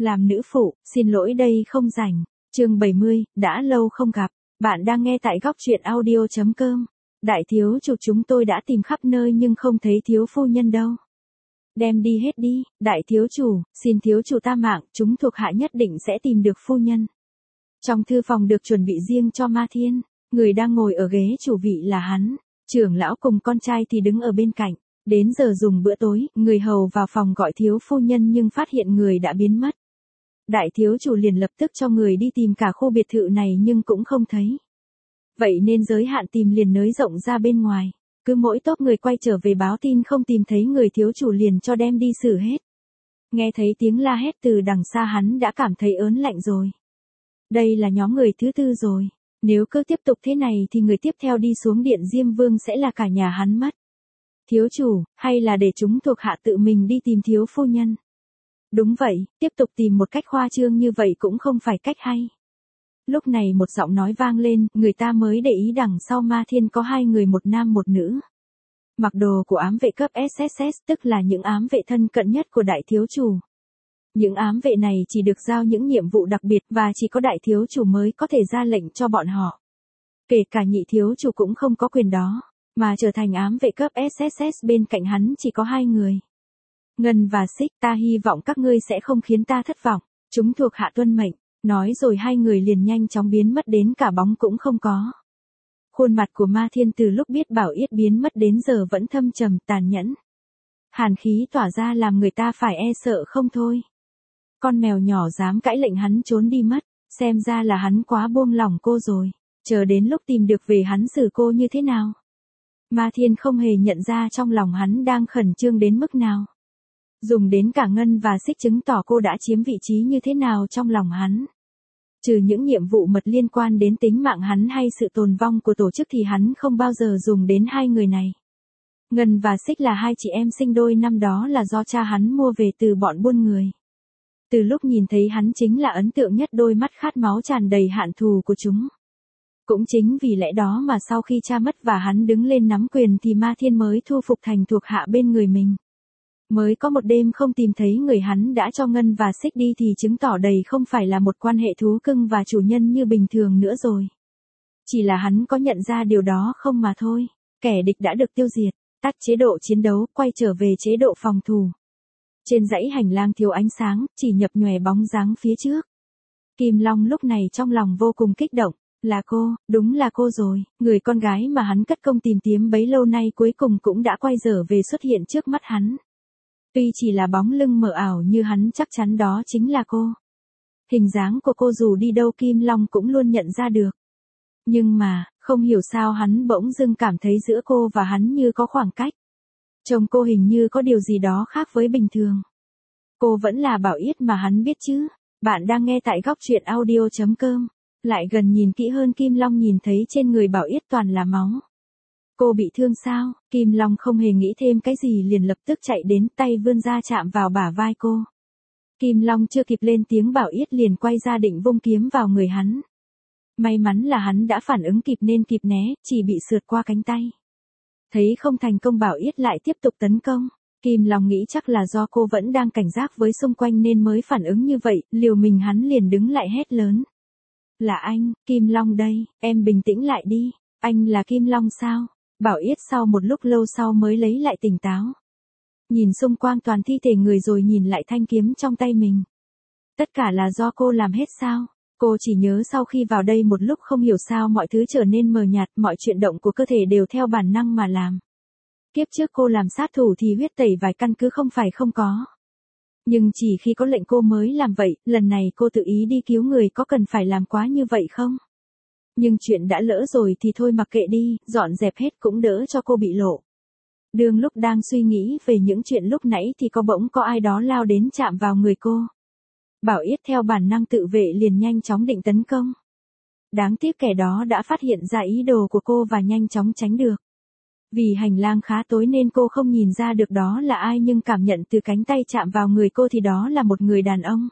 Làm nữ phụ, xin lỗi đây không rảnh. Chương 70, đã lâu không gặp. Bạn đang nghe tại góc truyện audio.com. Đại thiếu chủ chúng tôi đã tìm khắp nơi nhưng không thấy thiếu phu nhân đâu. Đem đi hết đi, đại thiếu chủ, xin thiếu chủ ta mạng, chúng thuộc hạ nhất định sẽ tìm được phu nhân. Trong thư phòng được chuẩn bị riêng cho Ma Thiên, người đang ngồi ở ghế chủ vị là hắn, trưởng lão cùng con trai thì đứng ở bên cạnh. Đến giờ dùng bữa tối, người hầu vào phòng gọi thiếu phu nhân nhưng phát hiện người đã biến mất. Đại thiếu chủ liền lập tức cho người đi tìm cả khu biệt thự này nhưng cũng không thấy. Vậy nên giới hạn tìm liền nới rộng ra bên ngoài. Cứ mỗi tốp người quay trở về báo tin không tìm thấy người thiếu chủ liền cho đem đi xử hết. Nghe thấy tiếng la hét từ đằng xa hắn đã cảm thấy ớn lạnh rồi. Đây là nhóm người thứ tư rồi. Nếu cứ tiếp tục thế này thì người tiếp theo đi xuống điện Diêm Vương sẽ là cả nhà hắn mất. Thiếu chủ, hay là để chúng thuộc hạ tự mình đi tìm thiếu phu nhân? Đúng vậy, tiếp tục tìm một cách khoa trương như vậy cũng không phải cách hay. Lúc này một giọng nói vang lên, người ta mới để ý đằng sau Ma Thiên có hai người, một nam một nữ. Mặc đồ của ám vệ cấp SSS, tức là những ám vệ thân cận nhất của đại thiếu chủ. Những ám vệ này chỉ được giao những nhiệm vụ đặc biệt và chỉ có đại thiếu chủ mới có thể ra lệnh cho bọn họ. Kể cả nhị thiếu chủ cũng không có quyền đó, mà trở thành ám vệ cấp SSS bên cạnh hắn chỉ có hai người. Ngân và Xích, ta hy vọng các ngươi sẽ không khiến ta thất vọng. Chúng thuộc hạ tuân mệnh. Nói rồi hai người liền nhanh chóng biến mất đến cả bóng cũng không có. Khuôn mặt của Ma Thiên từ lúc biết Bảo Yết biến mất đến giờ vẫn thâm trầm tàn nhẫn. Hàn khí tỏa ra làm người ta phải e sợ không thôi. Con mèo nhỏ dám cãi lệnh hắn trốn đi mất, xem ra là hắn quá buông lỏng cô rồi. Chờ đến lúc tìm được về hắn xử cô như thế nào. Ma Thiên không hề nhận ra trong lòng hắn đang khẩn trương đến mức nào. Dùng đến cả Ngân và Xích chứng tỏ cô đã chiếm vị trí như thế nào trong lòng hắn. Trừ những nhiệm vụ mật liên quan đến tính mạng hắn hay sự tồn vong của tổ chức thì hắn không bao giờ dùng đến hai người này. Ngân và Xích là hai chị em sinh đôi năm đó là do cha hắn mua về từ bọn buôn người. Từ lúc nhìn thấy hắn chính là ấn tượng nhất đôi mắt khát máu tràn đầy hạn thù của chúng. Cũng chính vì lẽ đó mà sau khi cha mất và hắn đứng lên nắm quyền thì Ma Thiên mới thu phục thành thuộc hạ bên người mình. Mới có một đêm không tìm thấy người hắn đã cho Ngân và Xích đi thì chứng tỏ đây không phải là một quan hệ thú cưng và chủ nhân như bình thường nữa rồi. Chỉ là hắn có nhận ra điều đó không mà thôi. Kẻ địch đã được tiêu diệt, tắt chế độ chiến đấu, quay trở về chế độ phòng thủ. Trên dãy hành lang thiếu ánh sáng, chỉ nhập nhòe bóng dáng phía trước. Kim Long lúc này trong lòng vô cùng kích động. Là cô, đúng là cô rồi, người con gái mà hắn cất công tìm kiếm bấy lâu nay cuối cùng cũng đã quay trở về xuất hiện trước mắt hắn. Tuy chỉ là bóng lưng mờ ảo như hắn chắc chắn đó chính là cô. Hình dáng của cô dù đi đâu Kim Long cũng luôn nhận ra được. Nhưng mà, không hiểu sao hắn bỗng dưng cảm thấy giữa cô và hắn như có khoảng cách. Trông cô hình như có điều gì đó khác với bình thường. Cô vẫn là Bảo Yết mà hắn biết chứ. Bạn đang nghe tại góc truyện audio.com. Lại gần nhìn kỹ hơn Kim Long nhìn thấy trên người Bảo Yết toàn là máu. Cô bị thương sao? Kim Long không hề nghĩ thêm cái gì liền lập tức chạy đến tay vươn ra chạm vào bả vai cô. Kim Long chưa kịp lên tiếng Bảo Yết liền quay ra định vung kiếm vào người hắn. May mắn là hắn đã phản ứng kịp nên kịp né, chỉ bị sượt qua cánh tay. Thấy không thành công Bảo Yết lại tiếp tục tấn công. Kim Long nghĩ chắc là do cô vẫn đang cảnh giác với xung quanh nên mới phản ứng như vậy, liều mình hắn liền đứng lại hét lớn. Là anh, Kim Long đây, em bình tĩnh lại đi, anh là Kim Long sao? Bảo Yết sau một lúc lâu sau mới lấy lại tỉnh táo. Nhìn xung quanh toàn thi thể người rồi nhìn lại thanh kiếm trong tay mình. Tất cả là do cô làm hết sao? Cô chỉ nhớ sau khi vào đây một lúc không hiểu sao mọi thứ trở nên mờ nhạt, mọi chuyển động của cơ thể đều theo bản năng mà làm. Kiếp trước cô làm sát thủ thì huyết tẩy vài căn cứ không phải không có. Nhưng chỉ khi có lệnh cô mới làm vậy, lần này cô tự ý đi cứu người có cần phải làm quá như vậy không? Nhưng chuyện đã lỡ rồi thì thôi mặc kệ đi, dọn dẹp hết cũng đỡ cho cô bị lộ. Đương lúc đang suy nghĩ về những chuyện lúc nãy thì bỗng có ai đó lao đến chạm vào người cô. Bảo Yết theo bản năng tự vệ liền nhanh chóng định tấn công. Đáng tiếc kẻ đó đã phát hiện ra ý đồ của cô và nhanh chóng tránh được. Vì hành lang khá tối nên cô không nhìn ra được đó là ai nhưng cảm nhận từ cánh tay chạm vào người cô thì đó là một người đàn ông.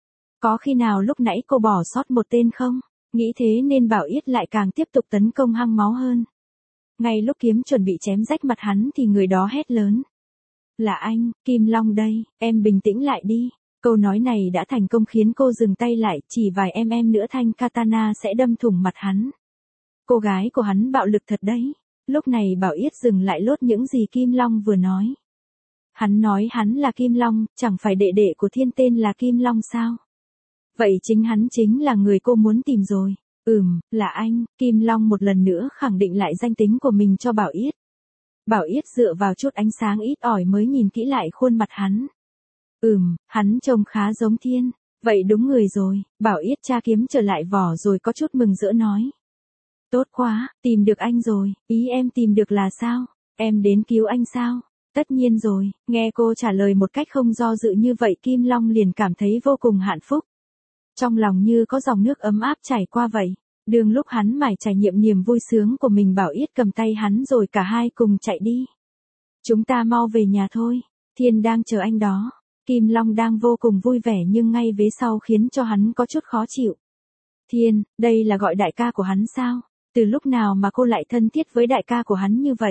Có khi nào lúc nãy cô bỏ sót một tên không? Nghĩ thế nên Bảo Yết lại càng tiếp tục tấn công hăng máu hơn. Ngay lúc kiếm chuẩn bị chém rách mặt hắn thì người đó hét lớn. Là anh, Kim Long đây, em bình tĩnh lại đi. Câu nói này đã thành công khiến cô dừng tay lại, chỉ vài em nữa thanh katana sẽ đâm thủng mặt hắn. Cô gái của hắn bạo lực thật đấy. Lúc này Bảo Yết dừng lại lốt những gì Kim Long vừa nói. Hắn nói hắn là Kim Long, chẳng phải đệ đệ của Thiên tên là Kim Long sao? Vậy chính hắn chính là người cô muốn tìm rồi. Là anh. Kim Long một lần nữa khẳng định lại danh tính của mình cho Bảo Yết. Bảo Yết dựa vào chút ánh sáng ít ỏi mới nhìn kỹ lại khuôn mặt hắn. Hắn trông khá giống Thiên. Vậy đúng người rồi. Bảo Yết tra kiếm trở lại vỏ rồi có chút mừng rỡ nói. Tốt quá, tìm được anh rồi. Ý em tìm được là sao? Em đến cứu anh sao? Tất nhiên rồi. Nghe cô trả lời một cách không do dự như vậy Kim Long liền cảm thấy vô cùng hạnh phúc. Trong lòng như có dòng nước ấm áp chảy qua vậy. Đường lúc hắn mải trải nghiệm niềm vui sướng của mình Bảo Yết cầm tay hắn rồi cả hai cùng chạy đi. Chúng ta mau về nhà thôi. Thiên đang chờ anh đó. Kim Long đang vô cùng vui vẻ nhưng ngay vế sau khiến cho hắn có chút khó chịu. Thiên, đây là gọi đại ca của hắn sao? Từ lúc nào mà cô lại thân thiết với đại ca của hắn như vậy?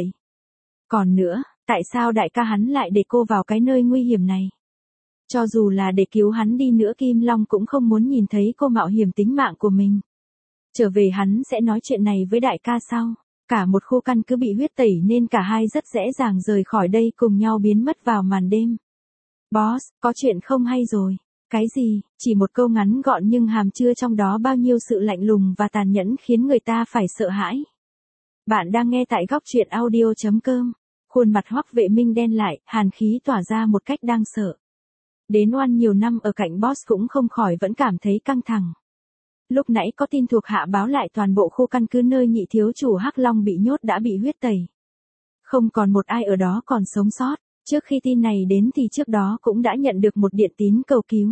Còn nữa, tại sao đại ca hắn lại để cô vào cái nơi nguy hiểm này? Cho dù là để cứu hắn đi nữa Kim Long cũng không muốn nhìn thấy cô mạo hiểm tính mạng của mình. Trở về hắn sẽ nói chuyện này với đại ca sau. Cả một khu căn cứ bị huyết tẩy nên cả hai rất dễ dàng rời khỏi đây cùng nhau biến mất vào màn đêm. Boss, có chuyện không hay rồi. Cái gì? Chỉ một câu ngắn gọn nhưng hàm chứa trong đó bao nhiêu sự lạnh lùng và tàn nhẫn khiến người ta phải sợ hãi. Bạn đang nghe tại góc truyện audio.com. Khuôn mặt Hoắc Vệ Minh đen lại, hàn khí tỏa ra một cách đáng sợ. Đến oan nhiều năm ở cạnh boss cũng không khỏi vẫn cảm thấy căng thẳng. Lúc nãy có tin thuộc hạ báo lại toàn bộ khu căn cứ nơi nhị thiếu chủ Hắc Long bị nhốt đã bị huyết tẩy. Không còn một ai ở đó còn sống sót. Trước khi tin này đến thì trước đó cũng đã nhận được một điện tín cầu cứu.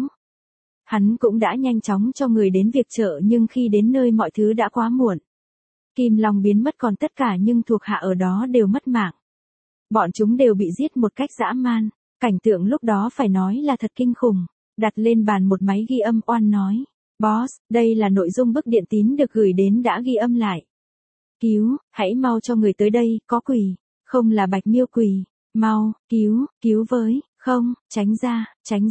Hắn cũng đã nhanh chóng cho người đến việc trợ nhưng khi đến nơi mọi thứ đã quá muộn. Kim Long biến mất còn tất cả nhưng thuộc hạ ở đó đều mất mạng. Bọn chúng đều bị giết một cách dã man. Cảnh tượng lúc đó phải nói là thật kinh khủng. Đặt lên bàn một máy ghi âm oan nói. Boss, đây là nội dung bức điện tín được gửi đến đã ghi âm lại. Cứu, hãy mau cho người tới đây, có quỷ. Không là Bạch Miêu quỷ. Mau, cứu với, không, tránh ra,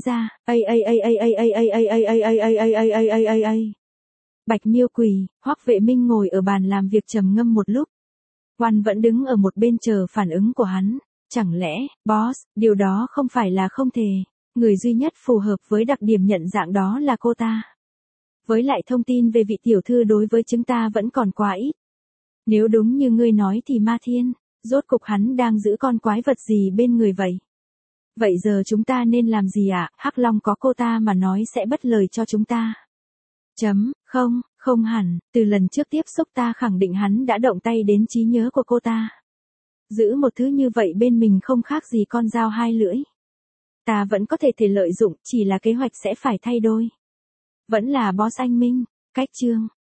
Bạch Miêu quỳ, Hoắc Vệ Minh ngồi ở bàn làm việc trầm ngâm một lúc. Oan vẫn đứng ở một bên chờ phản ứng của hắn. Chẳng lẽ, boss, điều đó không phải là không thể. Người duy nhất phù hợp với đặc điểm nhận dạng đó là cô ta. Với lại thông tin về vị tiểu thư đối với chúng ta vẫn còn quá ít. Nếu đúng như ngươi nói thì Ma Thiên, rốt cục hắn đang giữ con quái vật gì bên người vậy? Vậy giờ chúng ta nên làm gì ạ? Hắc Long có cô ta mà nói sẽ bất lời cho chúng ta. Không hẳn, từ lần trước tiếp xúc ta khẳng định hắn đã động tay đến trí nhớ của cô ta. Giữ một thứ như vậy bên mình không khác gì con dao hai lưỡi. Ta vẫn có thể lợi dụng, chỉ là kế hoạch sẽ phải thay đổi. Vẫn là boss anh Minh, cách chương.